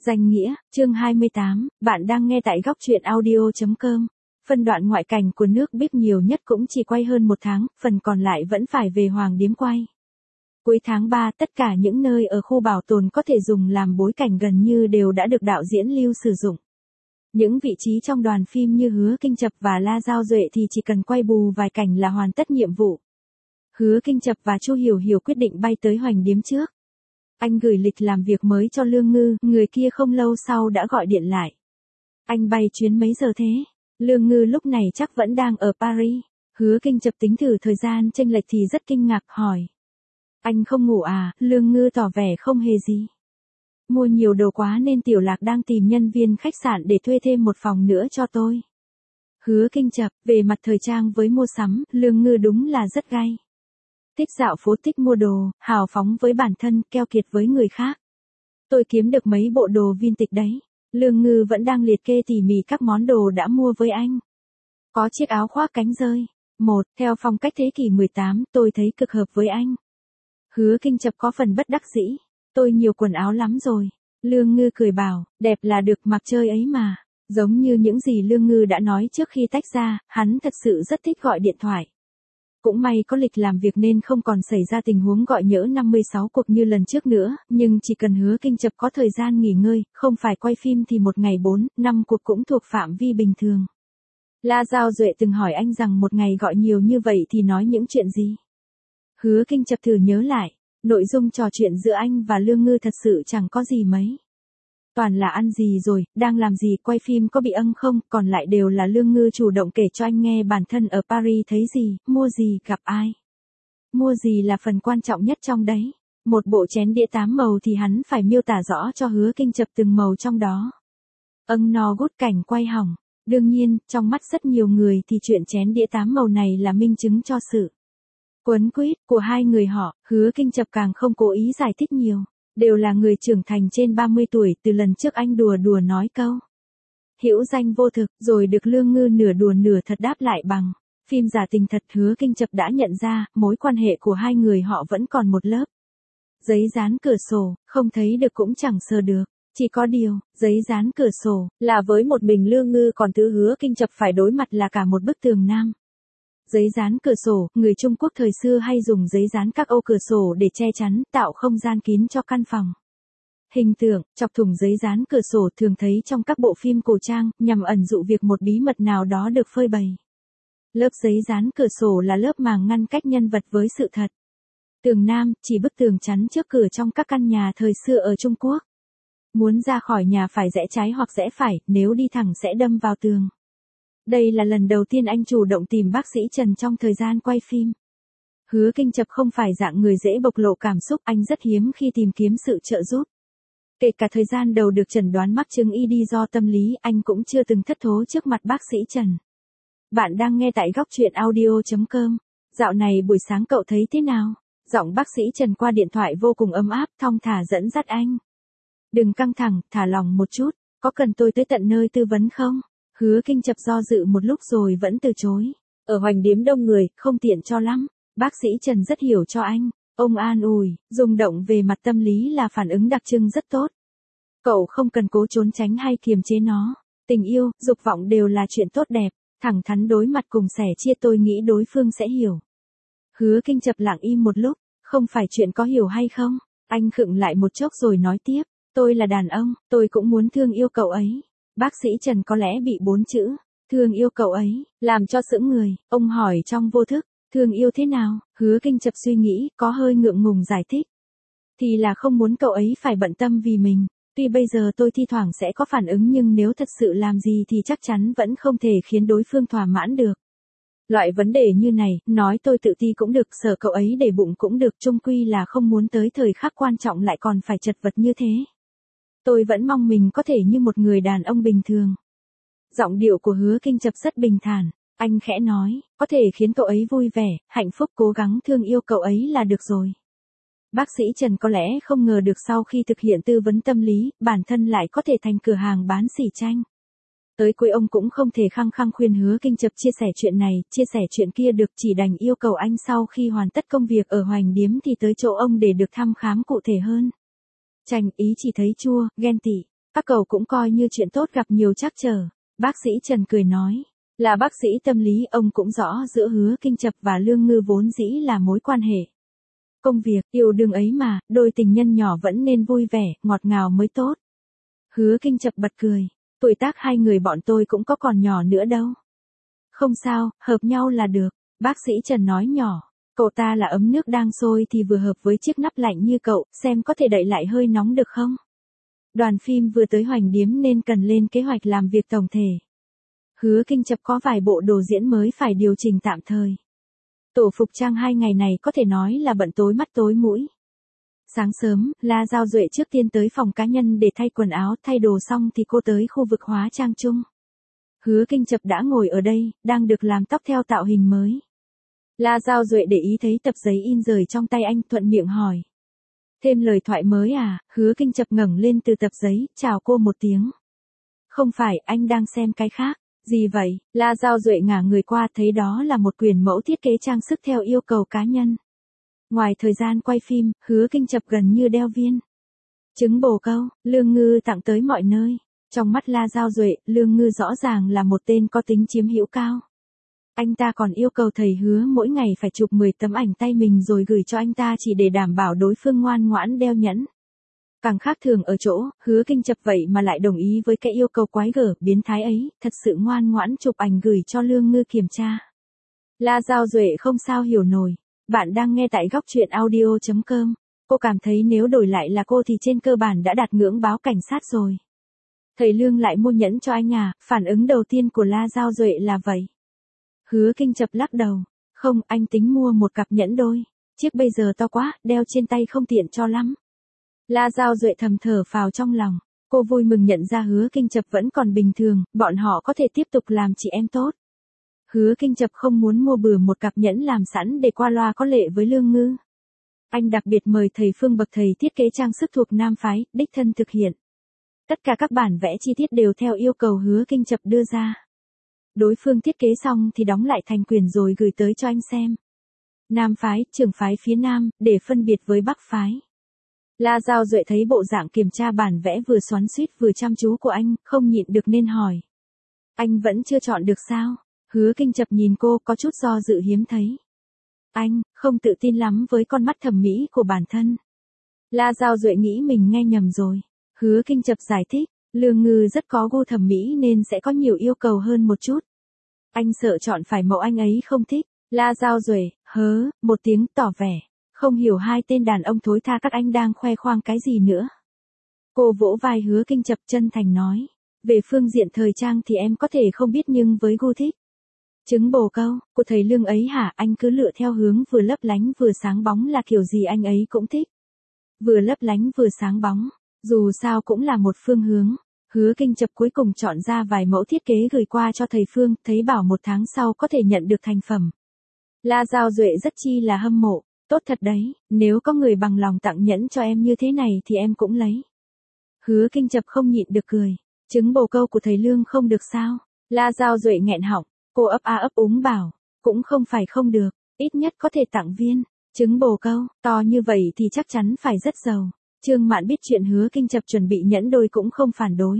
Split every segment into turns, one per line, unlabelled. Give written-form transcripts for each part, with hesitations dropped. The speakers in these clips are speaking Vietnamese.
Danh nghĩa, chương 28, bạn đang nghe tại góc truyện audio.com. Phân đoạn ngoại cảnh của nước Bíp nhiều nhất cũng chỉ quay hơn 1 tháng, phần còn lại vẫn phải về Hoàng Điếm quay. Cuối tháng 3, tất cả những nơi ở khu bảo tồn có thể dùng làm bối cảnh gần như đều đã được đạo diễn Lưu sử dụng. Những vị trí trong đoàn phim như Hứa Kinh Chập và La Giao Duệ thì chỉ cần quay bù vài cảnh là hoàn tất nhiệm vụ. Hứa Kinh Chập và Chu Hiểu Hiểu quyết định bay tới Hoành Điếm trước. Anh gửi lịch làm việc mới cho Lương Ngư, người kia không lâu sau đã gọi điện lại. Anh bay chuyến mấy giờ thế? Lương Ngư lúc này chắc vẫn đang ở Paris. Hứa Kinh Chập tính thử thời gian chênh lệch thì rất kinh ngạc hỏi. Anh không ngủ à? Lương Ngư tỏ vẻ không hề gì. Mua nhiều đồ quá nên Tiểu Lạc đang tìm nhân viên khách sạn để thuê thêm một phòng nữa cho tôi. Hứa Kinh Chập, về mặt thời trang với mua sắm, Lương Ngư đúng là rất gay. Thích dạo phố, thích mua đồ, hào phóng với bản thân, keo kiệt với người khác. Tôi kiếm được mấy bộ đồ vintage đấy. Lương Ngư vẫn đang liệt kê tỉ mỉ các món đồ đã mua với anh. Có chiếc áo khoác cánh rơi. Theo phong cách thế kỷ 18, tôi thấy cực hợp với anh. Hứa Kinh Chập có phần bất đắc dĩ. Tôi nhiều quần áo lắm rồi. Lương Ngư cười bảo, đẹp là được, mặc chơi ấy mà. Giống như những gì Lương Ngư đã nói trước khi tách ra, hắn thật sự rất thích gọi điện thoại. Cũng may có lịch làm việc nên không còn xảy ra tình huống gọi nhỡ 56 cuộc như lần trước nữa, nhưng chỉ cần Hứa Kinh Chập có thời gian nghỉ ngơi, không phải quay phim thì một ngày 4, 5 cuộc cũng thuộc phạm vi bình thường. La Giao Duệ từng hỏi anh rằng một ngày gọi nhiều như vậy thì nói những chuyện gì? Hứa Kinh Chập thử nhớ lại, nội dung trò chuyện giữa anh và Lương Ngư thật sự chẳng có gì mấy. Toàn là ăn gì rồi, đang làm gì, quay phim có bị âng không, còn lại đều là Lương Ngư chủ động kể cho anh nghe bản thân ở Paris thấy gì, mua gì, gặp ai. Mua gì là phần quan trọng nhất trong đấy. Một bộ chén đĩa 8 màu thì hắn phải miêu tả rõ cho Hứa Kinh Chập từng màu trong đó. No gút cảnh quay hỏng. Đương nhiên, trong mắt rất nhiều người thì chuyện chén đĩa 8 màu này là minh chứng cho sự quấn quýt của hai người họ. Hứa Kinh Chập càng không cố ý giải thích nhiều. Đều là người trưởng thành trên 30 tuổi, từ lần trước anh đùa đùa nói câu hữu danh vô thực, rồi được Lương Ngư nửa đùa nửa thật đáp lại bằng phim giả tình thật. Hứa Kinh Chập đã nhận ra, mối quan hệ của hai người họ vẫn còn một lớp giấy dán cửa sổ, không thấy được cũng chẳng sờ được. Chỉ có điều, giấy dán cửa sổ là với một mình Lương Ngư, còn thứ Hứa Kinh Chập phải đối mặt là cả một bức tường nam. Giấy dán cửa sổ, người Trung Quốc thời xưa hay dùng giấy dán các ô cửa sổ để che chắn, tạo không gian kín cho căn phòng. Hình tượng, chọc thủng giấy dán cửa sổ thường thấy trong các bộ phim cổ trang, nhằm ẩn dụ việc một bí mật nào đó được phơi bày. Lớp giấy dán cửa sổ là lớp màng ngăn cách nhân vật với sự thật. Tường nam, chỉ bức tường chắn trước cửa trong các căn nhà thời xưa ở Trung Quốc. Muốn ra khỏi nhà phải rẽ trái hoặc rẽ phải, nếu đi thẳng sẽ đâm vào tường. Đây là lần đầu tiên anh chủ động tìm bác sĩ Trần trong thời gian quay phim. Hứa Kinh Chập không phải dạng người dễ bộc lộ cảm xúc, anh rất hiếm khi tìm kiếm sự trợ giúp. Kể cả thời gian đầu được chẩn đoán mắc chứng ED do tâm lý, anh cũng chưa từng thất thố trước mặt bác sĩ Trần. Bạn đang nghe tại góc truyện audio.com. Dạo này buổi sáng cậu thấy thế nào? Giọng bác sĩ Trần qua điện thoại vô cùng ấm áp, thong thả dẫn dắt anh. Đừng căng thẳng, thả lòng một chút, có cần tôi tới tận nơi tư vấn không? Hứa Kinh Chập do dự một lúc rồi vẫn từ chối. Ở Hoành Điếm đông người, không tiện cho lắm. Bác sĩ Trần rất hiểu cho anh. Ông an ủi, rung động về mặt tâm lý là phản ứng đặc trưng rất tốt. Cậu không cần cố trốn tránh hay kiềm chế nó. Tình yêu, dục vọng đều là chuyện tốt đẹp. Thẳng thắn đối mặt cùng sẻ chia, tôi nghĩ đối phương sẽ hiểu. Hứa Kinh Chập lặng im một lúc, không phải chuyện có hiểu hay không. Anh khựng lại một chốc rồi nói tiếp. Tôi là đàn ông, tôi cũng muốn thương yêu cậu ấy. Bác sĩ Trần có lẽ bị 4 chữ, thương yêu cậu ấy, làm cho sững người. Ông hỏi trong vô thức, thương yêu thế nào? Hứa Kinh Chập suy nghĩ, có hơi ngượng ngùng giải thích. Thì là không muốn cậu ấy phải bận tâm vì mình. Tuy bây giờ tôi thi thoảng sẽ có phản ứng nhưng nếu thật sự làm gì thì chắc chắn vẫn không thể khiến đối phương thỏa mãn được. Loại vấn đề như này, nói tôi tự ti cũng được, sợ cậu ấy để bụng cũng được, chung quy là không muốn tới thời khắc quan trọng lại còn phải chật vật như thế. Tôi vẫn mong mình có thể như một người đàn ông bình thường. Giọng điệu của Hứa Kinh Chập rất bình thản, anh khẽ nói, có thể khiến cậu ấy vui vẻ, hạnh phúc, cố gắng thương yêu cậu ấy là được rồi. Bác sĩ Trần có lẽ không ngờ được sau khi thực hiện tư vấn tâm lý, bản thân lại có thể thành cửa hàng bán xỉ tranh. Tới cuối ông cũng không thể khăng khăng khuyên Hứa Kinh Chập chia sẻ chuyện này, chia sẻ chuyện kia được, chỉ đành yêu cầu anh sau khi hoàn tất công việc ở Hoành Điếm thì tới chỗ ông để được thăm khám cụ thể hơn. Chanh ý chỉ thấy chua, ghen tị. Các cậu cũng coi như chuyện tốt gặp nhiều trắc trở. Bác sĩ Trần cười nói. Là bác sĩ tâm lý, ông cũng rõ giữa Hứa Kinh Chập và Lương Ngư vốn dĩ là mối quan hệ công việc, yêu đương ấy mà, đôi tình nhân nhỏ vẫn nên vui vẻ, ngọt ngào mới tốt. Hứa Kinh Chập bật cười. Tuổi tác hai người bọn tôi cũng có còn nhỏ nữa đâu. Không sao, hợp nhau là được. Bác sĩ Trần nói nhỏ. Cậu ta là ấm nước đang sôi thì vừa hợp với chiếc nắp lạnh như cậu, xem có thể đậy lại hơi nóng được không? Đoàn phim vừa tới Hoành Điếm nên cần lên kế hoạch làm việc tổng thể. Hứa Kinh Chập có vài bộ đồ diễn mới phải điều chỉnh tạm thời. Tổ phục trang 2 ngày này có thể nói là bận tối mắt tối mũi. Sáng sớm, La Giao Duệ trước tiên tới phòng cá nhân để thay quần áo, thay đồ xong thì cô tới khu vực hóa trang chung. Hứa Kinh Chập đã ngồi ở đây, đang được làm tóc theo tạo hình mới. La Giao Duệ để ý thấy tập giấy in rời trong tay anh, thuận miệng hỏi. Thêm lời thoại mới à? Hứa Kinh Chập ngẩng lên từ tập giấy, chào cô một tiếng. Không phải, anh đang xem cái khác. Gì vậy? La Giao Duệ ngả người qua, thấy đó là một quyển mẫu thiết kế trang sức theo yêu cầu cá nhân. Ngoài thời gian quay phim, Hứa Kinh Chập gần như đeo viên trứng bồ câu, Lương Ngư tặng tới mọi nơi. Trong mắt La Giao Duệ, Lương Ngư rõ ràng là một tên có tính chiếm hữu cao. Anh ta còn yêu cầu thầy Hứa mỗi ngày phải chụp 10 tấm ảnh tay mình rồi gửi cho anh ta chỉ để đảm bảo đối phương ngoan ngoãn đeo nhẫn. Càng khác thường ở chỗ, Hứa Kinh Chập vậy mà lại đồng ý với cái yêu cầu quái gở, biến thái ấy, thật sự ngoan ngoãn chụp ảnh gửi cho Lương Ngư kiểm tra. La Giao Duệ không sao hiểu nổi. Bạn đang nghe tại góc truyện audio.com. Cô cảm thấy nếu đổi lại là cô thì trên cơ bản đã đạt ngưỡng báo cảnh sát rồi. Thầy Lương lại mua nhẫn cho anh à? Phản ứng đầu tiên của La Giao Duệ là vậy. Hứa Kinh Chập lắc đầu. Không, anh tính mua một cặp nhẫn đôi. Chiếc bây giờ to quá, đeo trên tay không tiện cho lắm. La Giao Duệ thầm thở phào trong lòng. Cô vui mừng nhận ra Hứa Kinh Chập vẫn còn bình thường, bọn họ có thể tiếp tục làm chị em tốt. Hứa Kinh Chập không muốn mua bừa một cặp nhẫn làm sẵn để qua loa có lệ với Lương Ngư. Anh đặc biệt mời thầy Phương bậc thầy thiết kế trang sức thuộc nam phái, đích thân thực hiện. Tất cả các bản vẽ chi tiết đều theo yêu cầu Hứa Kinh Chập đưa ra. Đối phương thiết kế xong thì đóng lại thành quyển rồi gửi tới cho anh xem. Nam phái, trưởng phái phía Nam, để phân biệt với Bắc phái. La Giao Duệ thấy bộ dạng kiểm tra bản vẽ vừa xoắn xuýt vừa chăm chú của anh, không nhịn được nên hỏi. Anh vẫn chưa chọn được sao? Hứa Kinh Chập nhìn cô có chút do dự hiếm thấy. Anh, không tự tin lắm với con mắt thẩm mỹ của bản thân. La Giao Duệ nghĩ mình nghe nhầm rồi. Hứa Kinh Chập giải thích, Lương Ngư rất có gu thẩm mỹ nên sẽ có nhiều yêu cầu hơn một chút. Anh sợ chọn phải mẫu anh ấy không thích. La Giao Duệ, một tiếng tỏ vẻ. Không hiểu hai tên đàn ông thối tha các anh đang khoe khoang cái gì nữa. Cô vỗ vai Hứa Kinh Chập chân thành nói. Về phương diện thời trang thì em có thể không biết nhưng với gu thích. Trứng bồ câu, của thầy Lương ấy hả? Anh cứ lựa theo hướng vừa lấp lánh vừa sáng bóng là kiểu gì anh ấy cũng thích. Vừa lấp lánh vừa sáng bóng, dù sao cũng là một phương hướng. Hứa Kinh Chập cuối cùng chọn ra vài mẫu thiết kế gửi qua cho thầy Phương, thấy bảo 1 tháng sau có thể nhận được thành phẩm. La Giao Duệ rất chi là hâm mộ. Tốt thật đấy, nếu có người bằng lòng tặng nhẫn cho em như thế này thì em cũng lấy. Hứa Kinh Chập không nhịn được cười. Trứng bồ câu của thầy Lương không được sao? La Giao Duệ nghẹn họng. Cô ấp a ấp úng bảo. Cũng không phải không được, ít nhất có thể tặng viên. Trứng bồ câu, to như vậy thì chắc chắn phải rất giàu. Trương Mạn biết chuyện Hứa Kinh Chập chuẩn bị nhẫn đôi cũng không phản đối.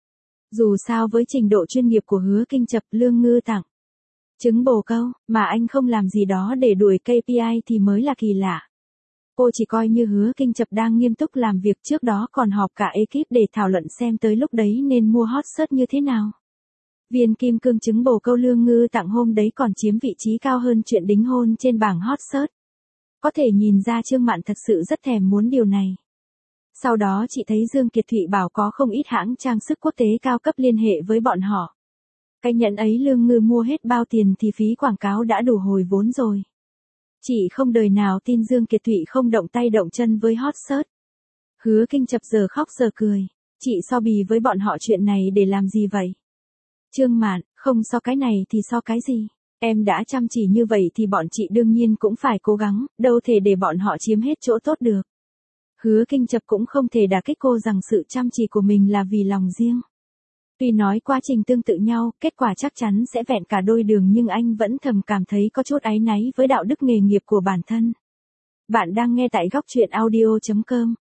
Dù sao với trình độ chuyên nghiệp của Hứa Kinh Chập, Lương Ngư tặng trứng bồ câu, mà anh không làm gì đó để đuổi KPI thì mới là kỳ lạ. Cô chỉ coi như Hứa Kinh Chập đang nghiêm túc làm việc, trước đó còn họp cả ekip để thảo luận xem tới lúc đấy nên mua hot search như thế nào. Viên kim cương trứng bồ câu Lương Ngư tặng hôm đấy còn chiếm vị trí cao hơn chuyện đính hôn trên bảng hot search. Có thể nhìn ra Trương Mạn thật sự rất thèm muốn điều này. Sau đó chị thấy Dương Kiệt Thụy bảo có không ít hãng trang sức quốc tế cao cấp liên hệ với bọn họ. Cái nhẫn ấy Lương Ngư mua hết bao tiền thì phí quảng cáo đã đủ hồi vốn rồi. Chị không đời nào tin Dương Kiệt Thụy không động tay động chân với hot search. Hứa Kinh Chập giờ khóc giờ cười. Chị so bì với bọn họ chuyện này để làm gì vậy? Trương Mạn, không so cái này thì so cái gì? Em đã chăm chỉ như vậy thì bọn chị đương nhiên cũng phải cố gắng, đâu thể để bọn họ chiếm hết chỗ tốt được. Hứa Kinh Chập cũng không thể đả kích cô rằng sự chăm chỉ của mình là vì lòng riêng. Tuy nói quá trình tương tự nhau, kết quả chắc chắn sẽ vẹn cả đôi đường nhưng anh vẫn thầm cảm thấy có chút áy náy với đạo đức nghề nghiệp của bản thân. Bạn đang nghe tại góc truyện audio.com.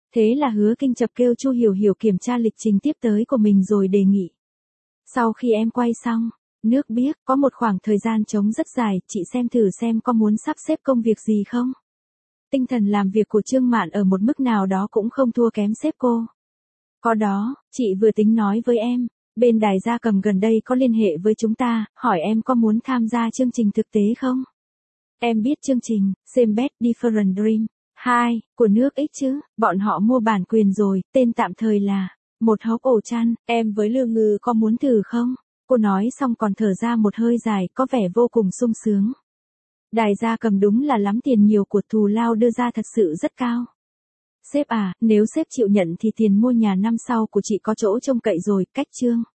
Thế là Hứa Kinh chập kêu Chu Hiểu Hiểu kiểm tra lịch trình tiếp tới của mình rồi đề nghị. Sau khi em quay xong, nước biết có một khoảng thời gian trống rất dài, chị xem thử xem có muốn sắp xếp công việc gì không? Tinh thần làm việc của Trương Mạn ở một mức nào đó cũng không thua kém sếp cô. Có đó, chị vừa tính nói với em, bên đài gia cầm gần đây có liên hệ với chúng ta, hỏi em có muốn tham gia chương trình thực tế không? Em biết chương trình, Same Bed Different Dream 2, của nước X chứ, bọn họ mua bản quyền rồi, tên tạm thời là Một Hốc Ổ Chăn, em với Lương Ngư có muốn thử không? Cô nói xong còn thở ra một hơi dài, có vẻ vô cùng sung sướng. Đài gia cầm đúng là lắm tiền nhiều của thù lao đưa ra thật sự rất cao. Sếp à, nếu sếp chịu nhận thì tiền mua nhà năm sau của chị có chỗ trông cậy rồi, cách Trương